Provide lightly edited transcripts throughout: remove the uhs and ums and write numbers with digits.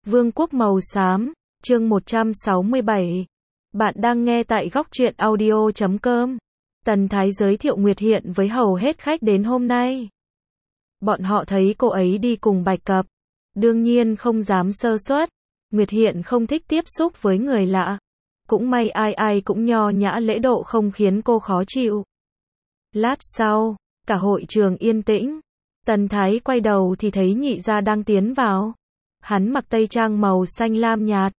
Vương quốc màu xám, chương 167. Bạn đang nghe tại góc truyện audio.com. Tần Thái giới thiệu Nguyệt Hiện với hầu hết khách đến hôm nay. Bọn họ thấy cô ấy đi cùng Bạch Cập. Đương nhiên không dám sơ suất. Nguyệt Hiện không thích tiếp xúc với người lạ. Cũng may ai ai cũng nho nhã lễ độ không khiến cô khó chịu. Lát sau, cả hội trường yên tĩnh. Tần Thái quay đầu thì thấy nhị gia đang tiến vào. Hắn mặc tây trang màu xanh lam nhạt.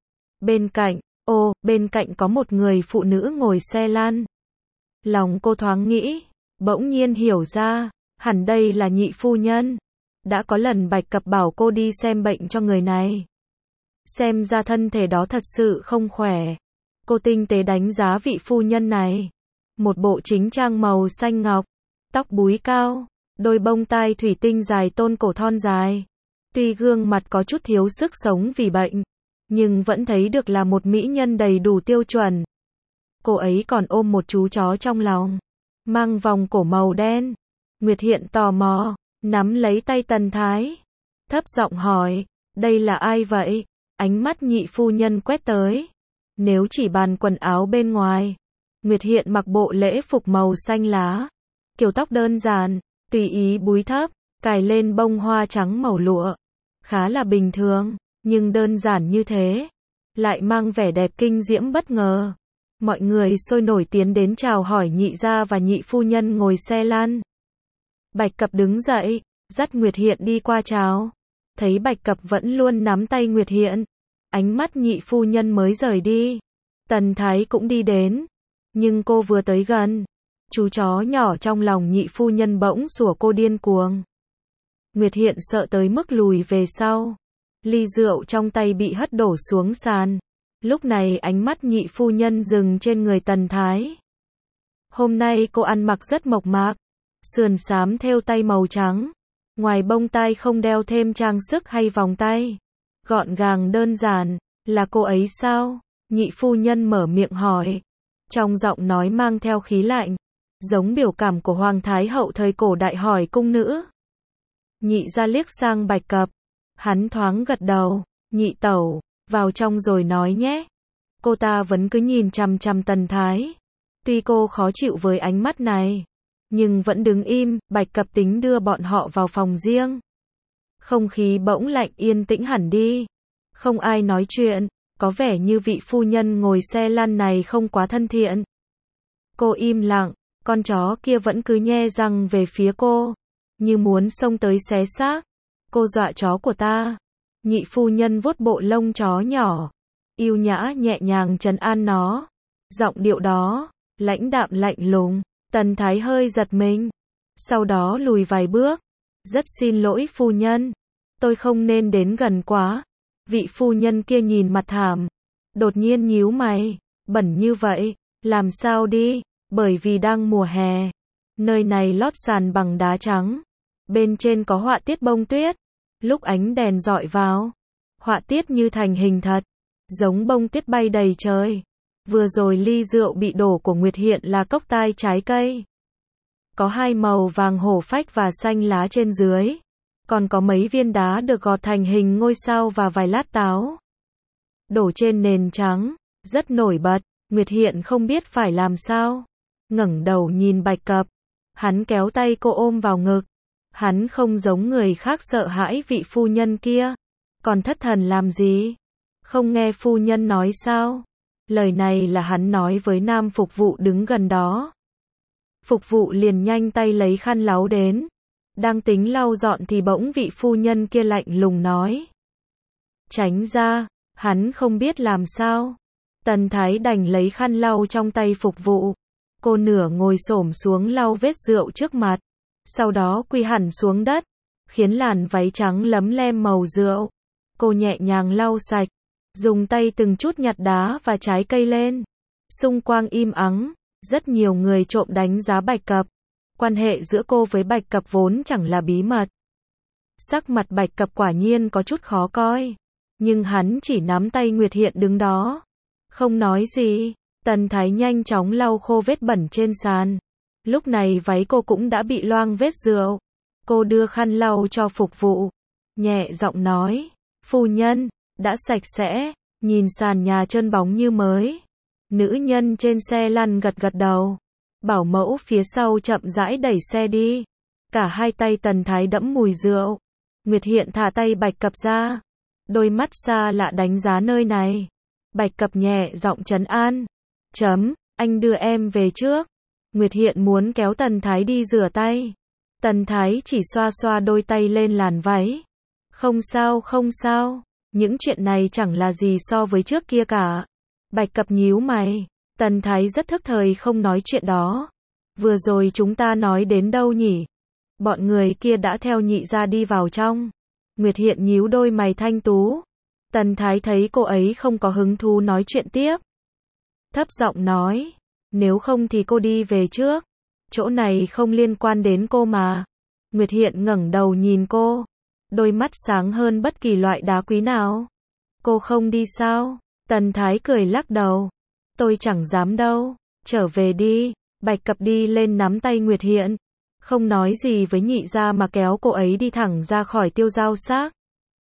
Bên cạnh có một người phụ nữ ngồi xe lăn. Lòng cô thoáng nghĩ, bỗng nhiên hiểu ra, hẳn đây là nhị phu nhân. Đã có lần Bạch Cập bảo cô đi xem bệnh cho người này. Xem ra thân thể đó thật sự không khỏe. Cô tinh tế đánh giá vị phu nhân này. Một bộ chính trang màu xanh ngọc, tóc búi cao, đôi bông tai thủy tinh dài tôn cổ thon dài. Tuy gương mặt có chút thiếu sức sống vì bệnh, nhưng vẫn thấy được là một mỹ nhân đầy đủ tiêu chuẩn. Cô ấy còn ôm một chú chó trong lòng, mang vòng cổ màu đen. Nguyệt Hiện tò mò, nắm lấy tay Tần Thái, thấp giọng hỏi, đây là ai vậy? Ánh mắt nhị phu nhân quét tới. Nếu chỉ bàn quần áo bên ngoài, Nguyệt Hiện mặc bộ lễ phục màu xanh lá, kiểu tóc đơn giản, tùy ý búi thấp, cài lên bông hoa trắng màu lụa. Khá là bình thường, nhưng đơn giản như thế, lại mang vẻ đẹp kinh diễm bất ngờ. Mọi người sôi nổi tiến đến chào hỏi nhị gia và nhị phu nhân ngồi xe lăn. Bạch Cập đứng dậy, dắt Nguyệt Hiện đi qua chào. Thấy Bạch Cập vẫn luôn nắm tay Nguyệt Hiện, ánh mắt nhị phu nhân mới rời đi. Tần Thái cũng đi đến, nhưng cô vừa tới gần, chú chó nhỏ trong lòng nhị phu nhân bỗng sủa cô điên cuồng. Nguyệt Hiện sợ tới mức lùi về sau. Ly rượu trong tay bị hất đổ xuống sàn. Lúc này ánh mắt nhị phu nhân dừng trên người Tần Thái. Hôm nay cô ăn mặc rất mộc mạc, sườn xám thêu tay màu trắng. Ngoài bông tai không đeo thêm trang sức hay vòng tay. Gọn gàng đơn giản, là cô ấy sao? Nhị phu nhân mở miệng hỏi. Trong giọng nói mang theo khí lạnh, giống biểu cảm của Hoàng Thái hậu thời cổ đại hỏi cung nữ. Nhị gia liếc sang Bạch Cập. Hắn thoáng gật đầu. Nhị tẩu, vào trong rồi nói nhé. Cô ta vẫn cứ nhìn chằm chằm Tần Thái. Tuy cô khó chịu với ánh mắt này, nhưng vẫn đứng im. Bạch Cập tính đưa bọn họ vào phòng riêng. Không khí bỗng lạnh yên tĩnh hẳn đi. Không ai nói chuyện, có vẻ như vị phu nhân ngồi xe lăn này không quá thân thiện. Cô im lặng, con chó kia vẫn cứ nhe răng về phía cô, như muốn xông tới xé xác. Cô dọa chó của ta. Nhị phu nhân vuốt bộ lông chó nhỏ, yêu nhã nhẹ nhàng trấn an nó. Giọng điệu đó, lãnh đạm lạnh lùng. Tần Thái hơi giật mình, sau đó lùi vài bước. Rất xin lỗi phu nhân, tôi không nên đến gần quá. Vị phu nhân kia nhìn mặt thảm, đột nhiên nhíu mày, bẩn như vậy, làm sao đi, bởi vì đang mùa hè. Nơi này lót sàn bằng đá trắng, bên trên có họa tiết bông tuyết. Lúc ánh đèn dọi vào, họa tiết như thành hình thật, giống bông tuyết bay đầy trời. Vừa rồi ly rượu bị đổ của Nguyệt Hiện là cốc tai trái cây. Có hai màu vàng hổ phách và xanh lá trên dưới. Còn có mấy viên đá được gọt thành hình ngôi sao và vài lát táo. Đổ trên nền trắng, rất nổi bật. Nguyệt Hiện không biết phải làm sao. Ngẩng đầu nhìn Bạch Cập. Hắn kéo tay cô ôm vào ngực. Hắn không giống người khác sợ hãi vị phu nhân kia. Còn thất thần làm gì? Không nghe phu nhân nói sao? Lời này là hắn nói với nam phục vụ đứng gần đó. Phục vụ liền nhanh tay lấy khăn lau đến. Đang tính lau dọn thì bỗng vị phu nhân kia lạnh lùng nói. Tránh ra, hắn không biết làm sao. Tần Thái đành lấy khăn lau trong tay phục vụ. Cô nửa ngồi xổm xuống lau vết rượu trước mặt. Sau đó quỳ hẳn xuống đất, khiến làn váy trắng lấm lem màu rượu. Cô nhẹ nhàng lau sạch, dùng tay từng chút nhặt đá và trái cây lên. Xung quanh im ắng, rất nhiều người trộm đánh giá Bạch Cập. Quan hệ giữa cô với Bạch Cập vốn chẳng là bí mật. Sắc mặt Bạch Cập quả nhiên có chút khó coi, nhưng hắn chỉ nắm tay Nguyệt Hiện đứng đó, không nói gì. Tần Thái nhanh chóng lau khô vết bẩn trên sàn. Lúc này váy cô cũng đã bị loang vết rượu. Cô đưa khăn lau cho phục vụ, nhẹ giọng nói, phu nhân, đã sạch sẽ, nhìn sàn nhà trơn bóng như mới. Nữ nhân trên xe lăn gật gật đầu. Bảo mẫu phía sau chậm rãi đẩy xe đi. Cả hai tay Tần Thái đẫm mùi rượu. Nguyệt Hiện thả tay Bạch Cập ra. Đôi mắt xa lạ đánh giá nơi này. Bạch Cập nhẹ giọng trấn an. Anh đưa em về trước. Nguyệt Hiện muốn kéo Tần Thái đi rửa tay. Tần Thái chỉ xoa xoa đôi tay lên làn váy. Không sao. Những chuyện này chẳng là gì so với trước kia cả. Bạch Cập nhíu mày. Tần Thái rất thức thời không nói chuyện đó. Vừa rồi chúng ta nói đến đâu nhỉ? Bọn người kia đã theo nhị gia đi vào trong. Nguyệt Hiện nhíu đôi mày thanh tú. Tần Thái thấy cô ấy không có hứng thú nói chuyện tiếp. Thấp giọng nói. Nếu không thì cô đi về trước. Chỗ này không liên quan đến cô mà. Nguyệt Hiện ngẩng đầu nhìn cô. Đôi mắt sáng hơn bất kỳ loại đá quý nào. Cô không đi sao? Tần Thái cười lắc đầu. Tôi chẳng dám đâu. Trở về đi. Bạch Cập đi lên nắm tay Nguyệt Hiện. Không nói gì với nhị gia mà kéo cô ấy đi thẳng ra khỏi Tiêu Giao Xác.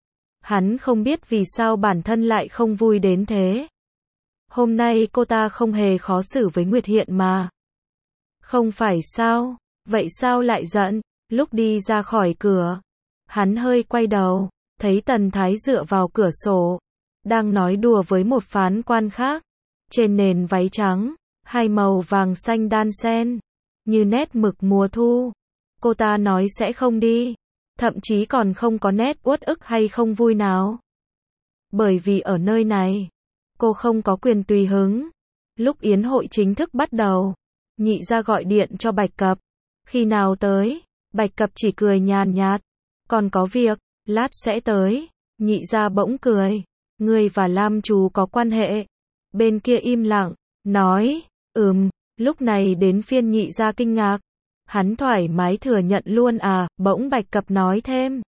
Hắn không biết vì sao bản thân lại không vui đến thế. Hôm nay cô ta không hề khó xử với Nguyệt Hiện mà. Không phải sao? Vậy sao lại giận? Lúc đi ra khỏi cửa, hắn hơi quay đầu, thấy Tần Thái dựa vào cửa sổ, đang nói đùa với một phán quan khác. Trên nền váy trắng, hai màu vàng xanh đan xen, như nét mực mùa thu. Cô ta nói sẽ không đi, thậm chí còn không có nét uất ức hay không vui nào. Bởi vì ở nơi này, cô không có quyền tùy hứng. Lúc yến hội chính thức bắt đầu, nhị gia gọi điện cho Bạch Cập. Khi nào tới? Bạch Cập chỉ cười nhàn nhạt. Còn có việc, lát sẽ tới. Nhị gia bỗng cười. Ngươi và Lam chú có quan hệ. Bên kia im lặng, nói, lúc này đến phiên nhị gia kinh ngạc. Hắn thoải mái thừa nhận luôn à, bỗng Bạch Cập nói thêm.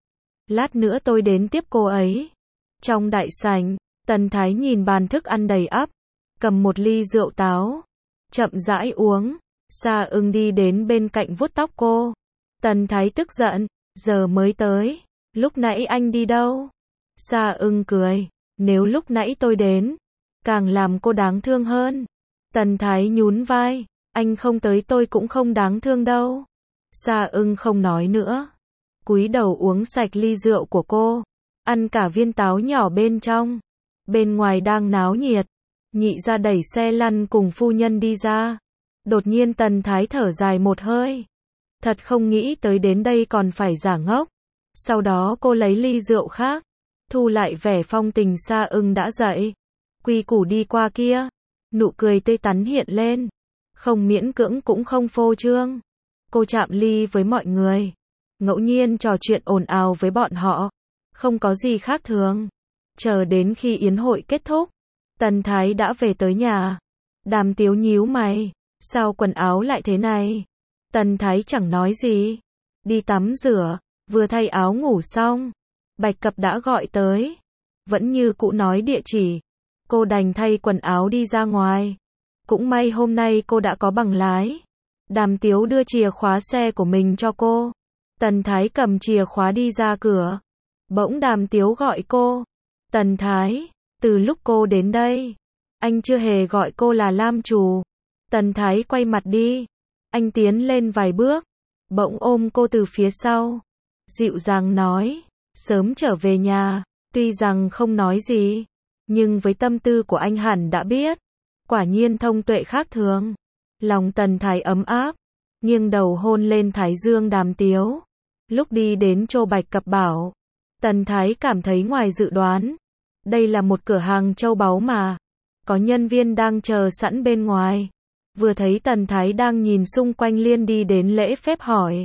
Lát nữa tôi đến tiếp cô ấy. Trong đại sảnh, Tần Thái nhìn bàn thức ăn đầy ắp, cầm một ly rượu táo, chậm rãi uống. Sa Ưng đi đến bên cạnh vuốt tóc cô. Tần Thái tức giận, giờ mới tới, lúc nãy anh đi đâu? Sa Ưng cười, nếu lúc nãy tôi đến, càng làm cô đáng thương hơn. Tần Thái nhún vai, anh không tới tôi cũng không đáng thương đâu. Sa Ưng không nói nữa, cúi đầu uống sạch ly rượu của cô, ăn cả viên táo nhỏ bên trong. Bên ngoài đang náo nhiệt, nhị gia đẩy xe lăn cùng phu nhân đi ra. Đột nhiên Tần Thái thở dài một hơi. Thật không nghĩ tới đến đây còn phải giả ngốc. Sau đó cô lấy ly rượu khác, thu lại vẻ phong tình. Sa Ưng đã dậy, quy củ đi qua kia. Nụ cười tươi tắn hiện lên, không miễn cưỡng cũng không phô trương. Cô chạm ly với mọi người, ngẫu nhiên trò chuyện ồn ào với bọn họ, không có gì khác thường. Chờ đến khi yến hội kết thúc, Tần Thái đã về tới nhà. Đàm Tiếu nhíu mày, sao quần áo lại thế này? Tần Thái chẳng nói gì, đi tắm rửa, vừa thay áo ngủ xong, Bạch Cập đã gọi tới. Vẫn như cũ nói địa chỉ, cô đành thay quần áo đi ra ngoài. Cũng may hôm nay cô đã có bằng lái. Đàm Tiếu đưa chìa khóa xe của mình cho cô. Tần Thái cầm chìa khóa đi ra cửa. Bỗng Đàm Tiếu gọi cô. Tần Thái, từ lúc cô đến đây, anh chưa hề gọi cô là Lam chủ. Tần Thái quay mặt đi. Anh tiến lên vài bước, bỗng ôm cô từ phía sau. Dịu dàng nói, sớm trở về nhà. Tuy rằng không nói gì, nhưng với tâm tư của anh hẳn đã biết. Quả nhiên thông tuệ khác thường. Lòng Tần Thái ấm áp, nghiêng đầu hôn lên thái dương Đàm Tiếu. Lúc đi đến chỗ Bạch Cập bảo, Tần Thái cảm thấy ngoài dự đoán. Đây là một cửa hàng châu báu mà. Có nhân viên đang chờ sẵn bên ngoài. Vừa thấy Tần Thái đang nhìn xung quanh liền đi đến lễ phép hỏi.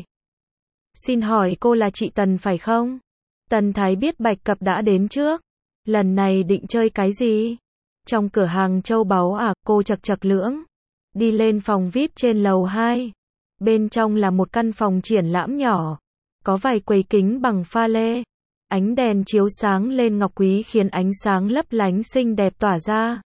Xin hỏi cô là chị Tần phải không? Tần Thái biết Bạch Cập đã đến trước. Lần này định chơi cái gì? Trong cửa hàng châu báu à? Cô chật chật lưỡng. Đi lên phòng VIP trên lầu 2. Bên trong là một căn phòng triển lãm nhỏ. Có vài quầy kính bằng pha lê. Ánh đèn chiếu sáng lên ngọc quý khiến ánh sáng lấp lánh xinh đẹp tỏa ra.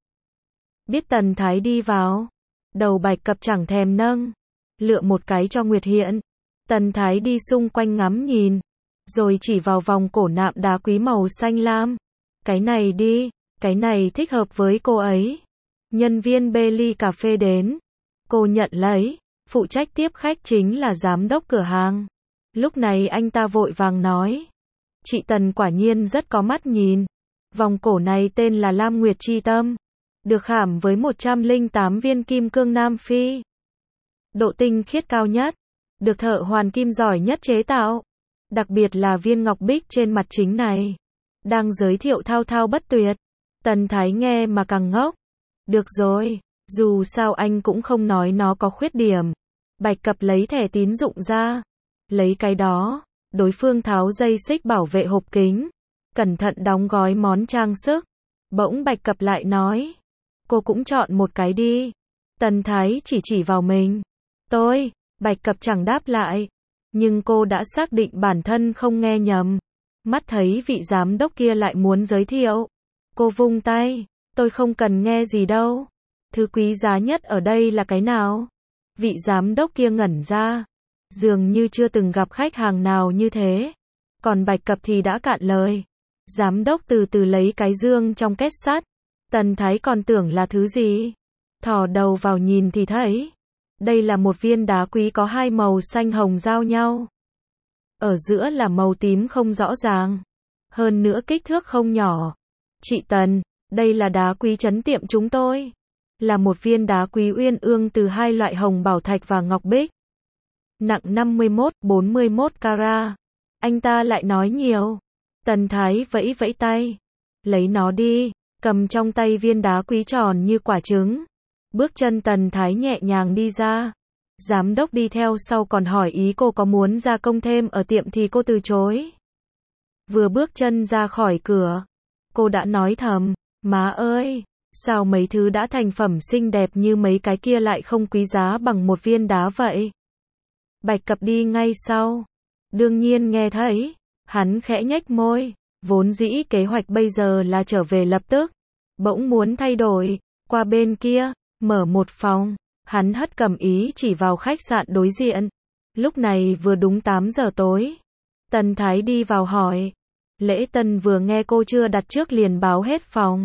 Biết Tần Thái đi vào, đầu Bạch Cập chẳng thèm nâng, lựa một cái cho Nguyệt Hiện. Tần Thái đi xung quanh ngắm nhìn, rồi chỉ vào vòng cổ nạm đá quý màu xanh lam. Cái này đi, cái này thích hợp với cô ấy. Nhân viên bê ly cà phê đến. Cô nhận lấy, phụ trách tiếp khách chính là giám đốc cửa hàng. Lúc này anh ta vội vàng nói. Chị Tần quả nhiên rất có mắt nhìn. Vòng cổ này tên là Lam Nguyệt Chi Tâm. Được khảm với 108 viên kim cương Nam Phi. Độ tinh khiết cao nhất. Được thợ hoàn kim giỏi nhất chế tạo. Đặc biệt là viên ngọc bích trên mặt chính này. Đang giới thiệu thao thao bất tuyệt. Tần Thái nghe mà càng ngốc. Được rồi, dù sao anh cũng không nói nó có khuyết điểm. Bạch Cập lấy thẻ tín dụng ra. Lấy cái đó, đối phương tháo dây xích bảo vệ hộp kính. Cẩn thận đóng gói món trang sức. Bỗng Bạch Cập lại nói. Cô cũng chọn một cái đi. Tần Thái chỉ vào mình. Tôi, Bạch Cập chẳng đáp lại. Nhưng cô đã xác định bản thân không nghe nhầm. Mắt thấy vị giám đốc kia lại muốn giới thiệu. Cô vung tay. Tôi không cần nghe gì đâu. Thứ quý giá nhất ở đây là cái nào? Vị giám đốc kia ngẩn ra. Dường như chưa từng gặp khách hàng nào như thế. Còn Bạch Cập thì đã cạn lời. Giám đốc từ từ lấy cái dương trong két sắt. Tần Thái còn tưởng là thứ gì. Thò đầu vào nhìn thì thấy. Đây là một viên đá quý có hai màu xanh hồng giao nhau. Ở giữa là màu tím không rõ ràng. Hơn nữa kích thước không nhỏ. Chị Tần, đây là đá quý trấn tiệm chúng tôi. Là một viên đá quý uyên ương từ hai loại hồng bảo thạch và ngọc bích. Nặng 51-41 carat. Anh ta lại nói nhiều. Tần Thái vẫy vẫy tay. Lấy nó đi. Cầm trong tay viên đá quý tròn như quả trứng. Bước chân Tần Thái nhẹ nhàng đi ra. Giám đốc đi theo sau còn hỏi ý cô có muốn gia công thêm ở tiệm thì cô từ chối. Vừa bước chân ra khỏi cửa, cô đã nói thầm, má ơi, sao mấy thứ đã thành phẩm xinh đẹp như mấy cái kia lại không quý giá bằng một viên đá vậy? Bạch Cập đi ngay sau. Đương nhiên nghe thấy, hắn khẽ nhếch môi, vốn dĩ kế hoạch bây giờ là trở về lập tức. Bỗng muốn thay đổi, qua bên kia, mở một phòng. Hắn hất cầm ý chỉ vào khách sạn đối diện. Lúc này vừa đúng 8 giờ tối. Tần Thái đi vào hỏi. Lễ Tân vừa nghe cô chưa đặt trước liền báo hết phòng.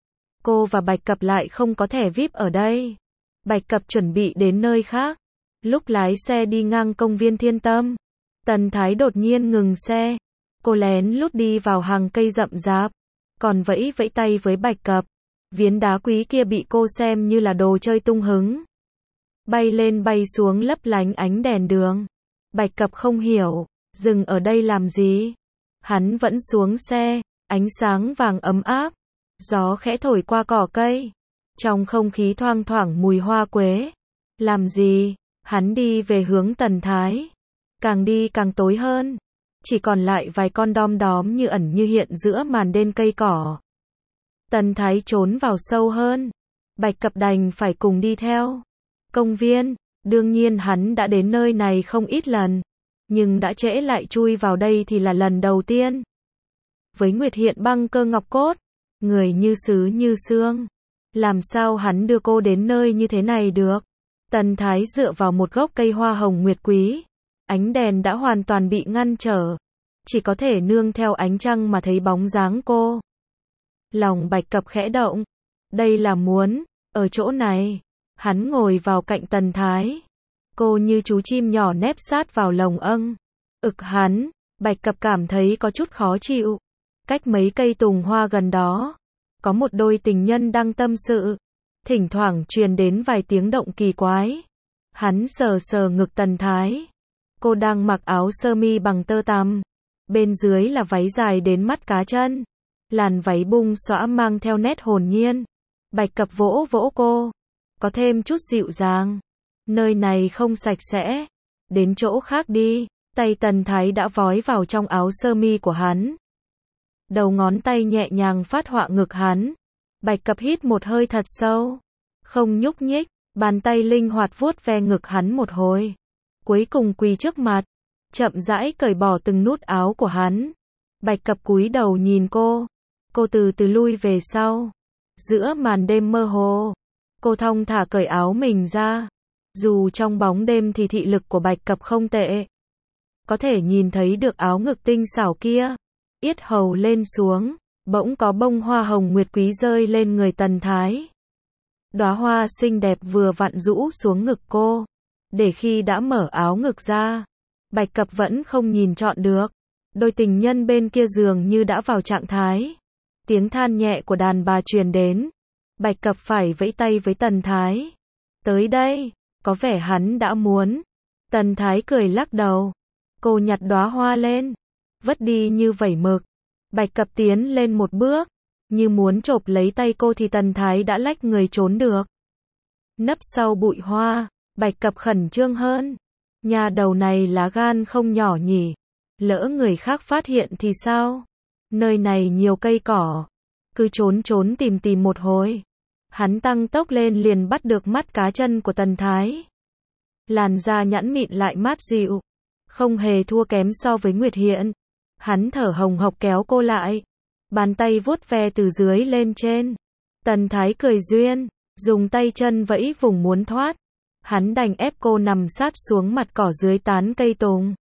Cô và Bạch Cập lại không có thẻ VIP ở đây. Bạch Cập chuẩn bị đến nơi khác. Lúc lái xe đi ngang công viên Thiên Tâm, Tần Thái đột nhiên ngừng xe. Cô lén lút đi vào hàng cây rậm rạp. Còn vẫy vẫy tay với Bạch Cập. Viên đá quý kia bị cô xem như là đồ chơi tung hứng. Bay lên bay xuống lấp lánh ánh đèn đường. Bạch Cập không hiểu, dừng ở đây làm gì? Hắn vẫn xuống xe, ánh sáng vàng ấm áp. Gió khẽ thổi qua cỏ cây. Trong không khí thoang thoảng mùi hoa quế. Làm gì? Hắn đi về hướng Tần Thái. Càng đi càng tối hơn. Chỉ còn lại vài con đom đóm như ẩn như hiện giữa màn đen cây cỏ. Tần Thái trốn vào sâu hơn. Bạch Cập đành phải cùng đi theo. Công viên, đương nhiên hắn đã đến nơi này không ít lần. Nhưng đã trễ lại chui vào đây thì là lần đầu tiên. Với Nguyệt Hiện băng cơ ngọc cốt, người như sứ như xương. Làm sao hắn đưa cô đến nơi như thế này được? Tần Thái dựa vào một gốc cây hoa hồng nguyệt quý. Ánh đèn đã hoàn toàn bị ngăn trở. Chỉ có thể nương theo ánh trăng mà thấy bóng dáng cô. Lòng Bạch Cập khẽ động. Đây là muốn, ở chỗ này. Hắn ngồi vào cạnh Tần Thái. Cô như chú chim nhỏ nép sát vào lồng âng. Hắn, Bạch Cập cảm thấy có chút khó chịu. Cách mấy cây tùng hoa gần đó, có một đôi tình nhân đang tâm sự. Thỉnh thoảng truyền đến vài tiếng động kỳ quái. Hắn sờ sờ ngực Tần Thái. Cô đang mặc áo sơ mi bằng tơ tằm. Bên dưới là váy dài đến mắt cá chân. Làn váy bung xõa mang theo nét hồn nhiên. Bạch Cập vỗ vỗ cô. Có thêm chút dịu dàng. Nơi này không sạch sẽ. Đến chỗ khác đi. Tay Tần Thái đã vói vào trong áo sơ mi của hắn. Đầu ngón tay nhẹ nhàng phát họa ngực hắn. Bạch Cập hít một hơi thật sâu. Không nhúc nhích. Bàn tay linh hoạt vuốt ve ngực hắn một hồi. Cuối cùng quỳ trước mặt. Chậm rãi cởi bỏ từng nút áo của hắn. Bạch Cập cúi đầu nhìn cô. Cô từ từ lui về sau. Giữa màn đêm mơ hồ, cô thong thả cởi áo mình ra. Dù trong bóng đêm thì thị lực của Bạch Cập không tệ. Có thể nhìn thấy được áo ngực tinh xảo kia. Yết hầu lên xuống. bỗng có bông hoa hồng nguyệt quý rơi lên người Tần Thái. Đóa hoa xinh đẹp vừa vặn rũ xuống ngực cô, để khi đã mở áo ngực ra, Bạch Cập vẫn không nhìn trọn được. Đôi tình nhân bên kia giường như đã vào trạng thái. Tiếng than nhẹ của đàn bà truyền đến. Bạch Cập phải vẫy tay với Tần Thái. Tới đây, có vẻ hắn đã muốn. Tần Thái cười lắc đầu. Cô nhặt đóa hoa lên, vất đi như vẩy mực. Bạch Cập tiến lên một bước, như muốn chộp lấy tay cô thì Tần Thái đã lách người trốn được. Nấp sau bụi hoa, Bạch Cập khẩn trương hơn. Nhà đầu này lá gan không nhỏ nhỉ. Lỡ người khác phát hiện thì sao? Nơi này nhiều cây cỏ. Cứ trốn trốn tìm một hồi. Hắn tăng tốc lên liền bắt được mắt cá chân của Tần Thái. Làn da nhẵn mịn lại mát dịu. Không hề thua kém so với Nguyệt Hiện. Hắn thở hồng hộc kéo cô lại. Bàn tay vuốt ve từ dưới lên trên. Tần Thái cười duyên, dùng tay chân vẫy vùng muốn thoát. Hắn đành ép cô nằm sát xuống mặt cỏ dưới tán cây tùng.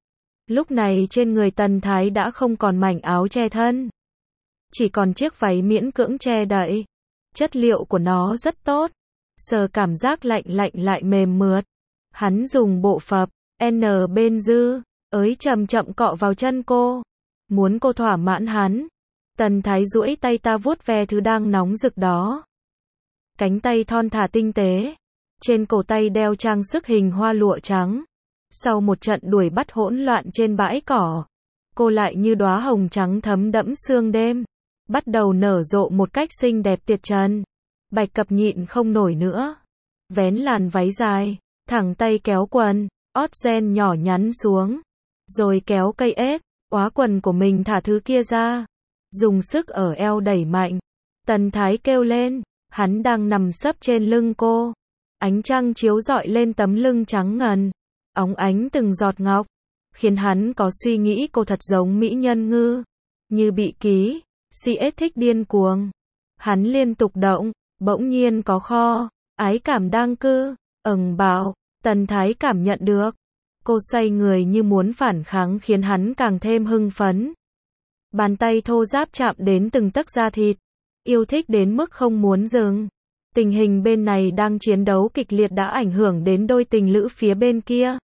Lúc này trên người Tần Thái đã không còn mảnh áo che thân. Chỉ còn chiếc váy miễn cưỡng che đậy. Chất liệu của nó rất tốt. Sờ cảm giác lạnh lạnh lại mềm mượt. Hắn dùng bộ phập N bên dư, ới chậm chậm cọ vào chân cô. Muốn cô thỏa mãn hắn. Tần Thái duỗi tay ta vuốt ve thứ đang nóng rực đó. Cánh tay thon thả tinh tế. Trên cổ tay đeo trang sức hình hoa lụa trắng. Sau một trận đuổi bắt hỗn loạn trên bãi cỏ, cô lại như đóa hồng trắng thấm đẫm sương đêm, bắt đầu nở rộ một cách xinh đẹp tuyệt trần. Bạch Cập nhịn không nổi nữa. Vén làn váy dài, thẳng tay kéo quần, ót gen nhỏ nhắn xuống. Rồi kéo cây ếch, óa quần của mình thả thứ kia ra. Dùng sức ở eo đẩy mạnh. Tần Thái kêu lên, hắn đang nằm sấp trên lưng cô. Ánh trăng chiếu rọi lên tấm lưng trắng ngần. Óng ánh từng giọt ngọc, khiến hắn có suy nghĩ cô thật giống mỹ nhân ngư, như bị ký, CS thích điên cuồng. Hắn liên tục động, bỗng nhiên có kho, ái cảm đang cư, bảo, Tần Thái cảm nhận được. Cô xoay người như muốn phản kháng khiến hắn càng thêm hưng phấn. Bàn tay thô ráp chạm đến từng tấc da thịt, yêu thích đến mức không muốn dừng. Tình hình bên này đang chiến đấu kịch liệt đã ảnh hưởng đến đôi tình lữ phía bên kia.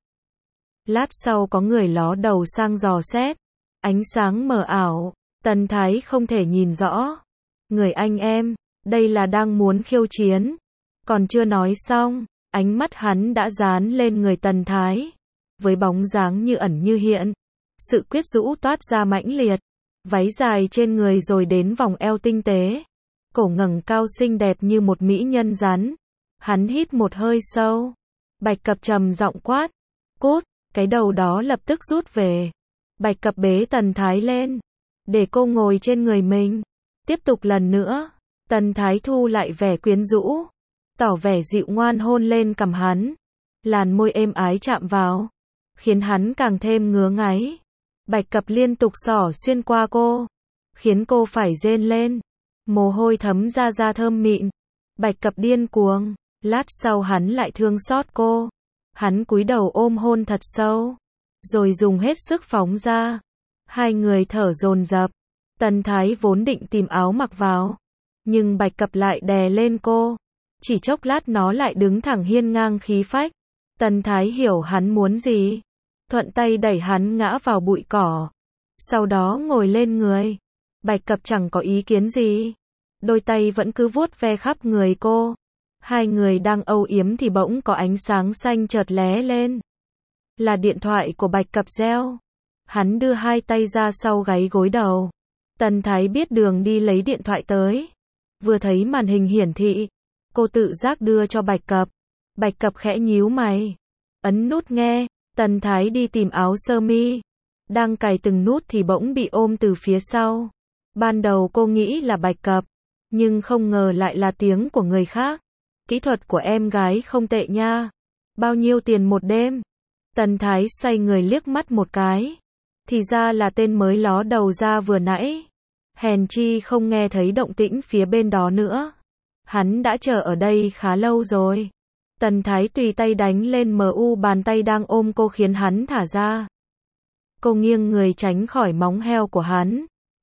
Lát sau có người ló đầu sang dò xét. Ánh sáng mờ ảo, Tần Thái không thể nhìn rõ. Người anh em, đây là đang muốn khiêu chiến. Còn chưa nói xong, ánh mắt hắn đã dán lên người Tần Thái. Với bóng dáng như ẩn như hiện. Sự quyến rũ toát ra mãnh liệt. Váy dài trên người rồi đến vòng eo tinh tế. Cổ ngẩng cao xinh đẹp như một mỹ nhân rắn. Hắn hít một hơi sâu. Bạch Cập trầm giọng quát. Cút, cái đầu đó lập tức rút về. Bạch Cập bế Tần Thái lên. Để cô ngồi trên người mình. Tiếp tục lần nữa. Tần Thái thu lại vẻ quyến rũ. Tỏ vẻ dịu ngoan hôn lên cằm hắn. Làn môi êm ái chạm vào. Khiến hắn càng thêm ngứa ngáy. Bạch Cập liên tục xỏ xuyên qua cô. Khiến cô phải rên lên. Mồ hôi thấm ra da thơm mịn. Bạch Cập điên cuồng. Lát sau hắn lại thương xót cô. Hắn cúi đầu ôm hôn thật sâu. Rồi dùng hết sức phóng ra. Hai người thở dồn dập. Tần Thái vốn định tìm áo mặc vào. Nhưng Bạch Cập lại đè lên cô. Chỉ chốc lát nó lại đứng thẳng hiên ngang khí phách. Tần Thái hiểu hắn muốn gì. Thuận tay đẩy hắn ngã vào bụi cỏ. Sau đó ngồi lên người. Bạch Cập chẳng có ý kiến gì. Đôi tay vẫn cứ vuốt ve khắp người cô. Hai người đang âu yếm thì bỗng có ánh sáng xanh chợt lóe lên. Là điện thoại của Bạch Cập reo. Hắn đưa hai tay ra sau gáy gối đầu. Tần Thái biết đường đi lấy điện thoại tới. Vừa thấy màn hình hiển thị, cô tự giác đưa cho Bạch Cập. Bạch Cập khẽ nhíu mày. Ấn nút nghe. Tần Thái đi tìm áo sơ mi. Đang cài từng nút thì bỗng bị ôm từ phía sau. Ban đầu cô nghĩ là Bạch Cập. Nhưng không ngờ lại là tiếng của người khác. Kỹ thuật của em gái không tệ nha. Bao nhiêu tiền một đêm? Tần Thái xoay người liếc mắt một cái. Thì ra là tên mới ló đầu ra vừa nãy. Hèn chi không nghe thấy động tĩnh phía bên đó nữa. Hắn đã chờ ở đây khá lâu rồi. Tần Thái tùy tay đánh lên bàn tay đang ôm cô khiến hắn thả ra. Cô nghiêng người tránh khỏi móng heo của hắn.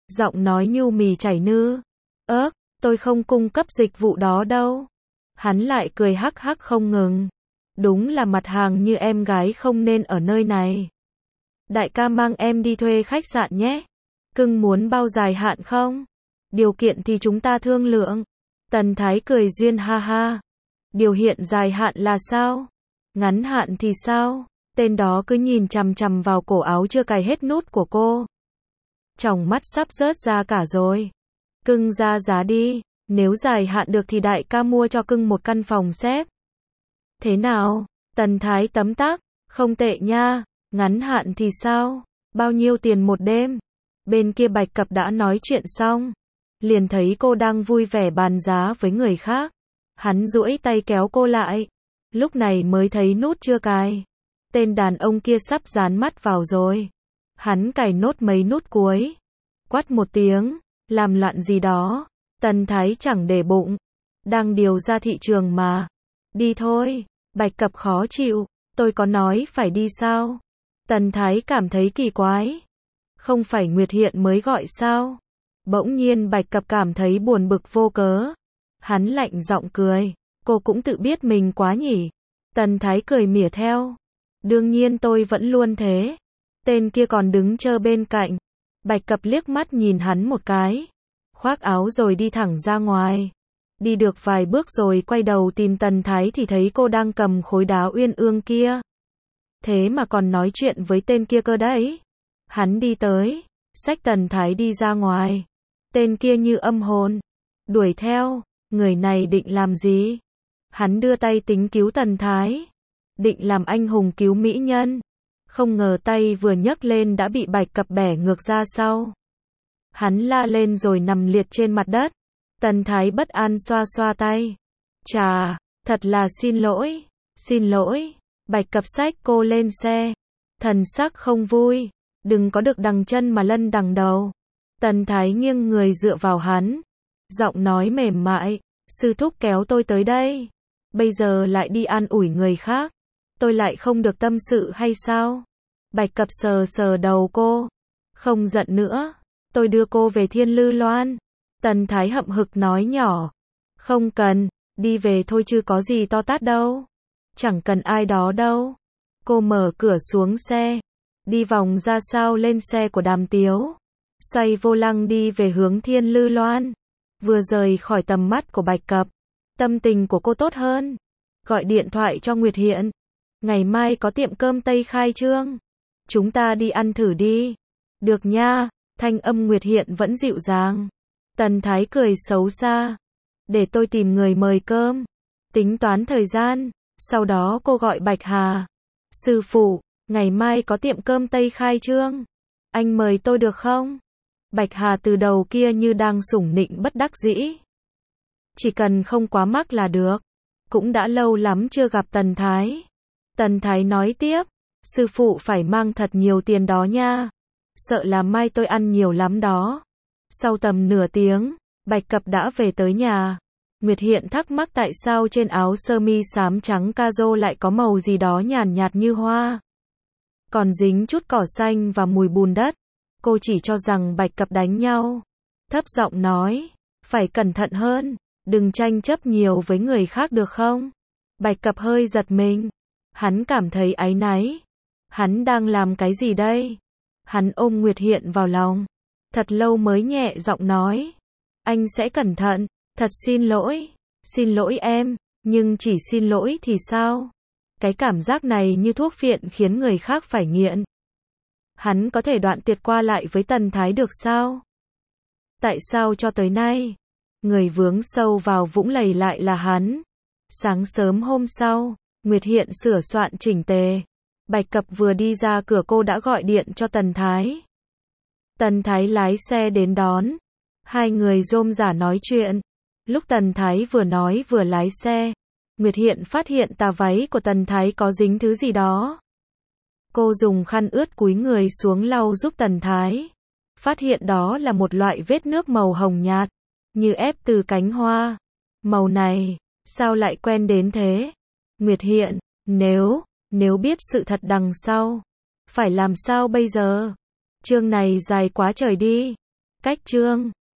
Giọng nói nhu mì chảy nư. Tôi không cung cấp dịch vụ đó đâu. Hắn lại cười hắc hắc không ngừng. Đúng là mặt hàng như em gái không nên ở nơi này. Đại ca mang em đi thuê khách sạn nhé. Cưng muốn bao dài hạn không? Điều kiện thì chúng ta thương lượng. Tần Thái cười duyên ha ha. Điều hiện dài hạn là sao? Ngắn hạn thì sao? Tên đó cứ nhìn chằm chằm vào cổ áo chưa cài hết nút của cô. Tròng mắt sắp rớt ra cả rồi. Cưng ra giá đi. Nếu dài hạn được thì đại ca mua cho cưng một căn phòng xếp. Thế nào? Tần Thái tấm tắc. Không tệ nha. Ngắn hạn thì sao? Bao nhiêu tiền một đêm? Bên kia Bạch Cập đã nói chuyện xong. Liền thấy cô đang vui vẻ bàn giá với người khác. Hắn duỗi tay kéo cô lại. Lúc này mới thấy nút chưa cài. Tên đàn ông kia sắp dán mắt vào rồi. Hắn cài nốt mấy nút cuối. Quát một tiếng. Làm loạn gì đó. Tần Thái chẳng để bụng. Đang điều ra thị trường mà. Đi thôi. Bạch Cập khó chịu. Tôi có nói phải đi sao? Tần Thái cảm thấy kỳ quái. Không phải Nguyệt Hiện mới gọi sao? Bỗng nhiên Bạch Cập cảm thấy buồn bực vô cớ. Hắn lạnh giọng cười. Cô cũng tự biết mình quá nhỉ. Tần Thái cười mỉa theo. Đương nhiên tôi vẫn luôn thế. Tên kia còn đứng chờ bên cạnh. Bạch Cập liếc mắt nhìn hắn một cái. Khoác áo rồi đi thẳng ra ngoài. Đi được vài bước rồi quay đầu tìm Tần Thái thì thấy cô đang cầm khối đá uyên ương kia. Thế mà còn nói chuyện với tên kia cơ đấy. Hắn đi tới, xách Tần Thái đi ra ngoài. Tên kia như âm hồn. Đuổi theo, người này định làm gì? Hắn đưa tay tính cứu Tần Thái. Định làm anh hùng cứu mỹ nhân. Không ngờ tay vừa nhấc lên đã bị Bạch Cập bẻ ngược ra sau. Hắn la lên rồi nằm liệt trên mặt đất. Tần Thái bất an xoa xoa tay. Chà, thật là xin lỗi. Xin lỗi. Bạch Cập xách cô lên xe. Thần sắc không vui. Đừng có được đằng chân mà lân đằng đầu. Tần Thái nghiêng người dựa vào hắn. Giọng nói mềm mại. Sư thúc kéo tôi tới đây. Bây giờ lại đi an ủi người khác. Tôi lại không được tâm sự hay sao? Bạch Cập sờ sờ đầu cô. Không giận nữa. Tôi đưa cô về Thiên Lư Loan. Tần Thái hậm hực nói nhỏ. Không cần. Đi về thôi chứ có gì to tát đâu. Chẳng cần ai đó đâu. Cô mở cửa xuống xe. Đi vòng ra sau lên xe của Đàm Tiếu. Xoay vô lăng đi về hướng Thiên Lư Loan. Vừa rời khỏi tầm mắt của Bạch Cập. Tâm tình của cô tốt hơn. Gọi điện thoại cho Nguyệt Hiện. Ngày mai có tiệm cơm Tây khai trương. Chúng ta đi ăn thử đi. Được nha. Thanh âm Nguyệt Hiện vẫn dịu dàng. Tần Thái cười xấu xa. Để tôi tìm người mời cơm. Tính toán thời gian. Sau đó cô gọi Bạch Hà. Sư phụ, ngày mai có tiệm cơm Tây khai trương. Anh mời tôi được không? Bạch Hà từ đầu kia như đang sủng nịnh bất đắc dĩ. Chỉ cần không quá mắc là được. Cũng đã lâu lắm chưa gặp Tần Thái. Tần Thái nói tiếp. Sư phụ phải mang thật nhiều tiền đó nha. Sợ là mai tôi ăn nhiều lắm đó. Sau tầm nửa tiếng, Bạch Cập đã về tới nhà. Nguyệt Hiện thắc mắc tại sao trên áo sơ mi xám trắng caro lại có màu gì đó nhàn nhạt như hoa. Còn dính chút cỏ xanh và mùi bùn đất. Cô chỉ cho rằng Bạch Cập đánh nhau. Thấp giọng nói, phải cẩn thận hơn, đừng tranh chấp nhiều với người khác được không? Bạch Cập hơi giật mình. Hắn cảm thấy áy náy. Hắn đang làm cái gì đây? Hắn ôm Nguyệt Hiện vào lòng. Thật lâu mới nhẹ giọng nói. Anh sẽ cẩn thận, thật xin lỗi. Xin lỗi em, nhưng chỉ xin lỗi thì sao? Cái cảm giác này như thuốc phiện khiến người khác phải nghiện. Hắn có thể đoạn tuyệt qua lại với Tần Thái được sao? Tại sao cho tới nay, người vướng sâu vào vũng lầy lại là hắn? Sáng sớm hôm sau, Nguyệt Hiện sửa soạn chỉnh tề. Bạch Cập vừa đi ra cửa cô đã gọi điện cho Tần Thái. Tần Thái lái xe đến đón. Hai người rôm rả nói chuyện. Lúc Tần Thái vừa nói vừa lái xe, Nguyệt Hiện phát hiện tà váy của Tần Thái có dính thứ gì đó. Cô dùng khăn ướt cúi người xuống lau giúp Tần Thái. Phát hiện đó là một loại vết nước màu hồng nhạt, như ép từ cánh hoa. Màu này, sao lại quen đến thế? Nguyệt Hiện, nếu biết sự thật đằng sau, phải làm sao bây giờ? Chương này dài quá trời đi. cách chương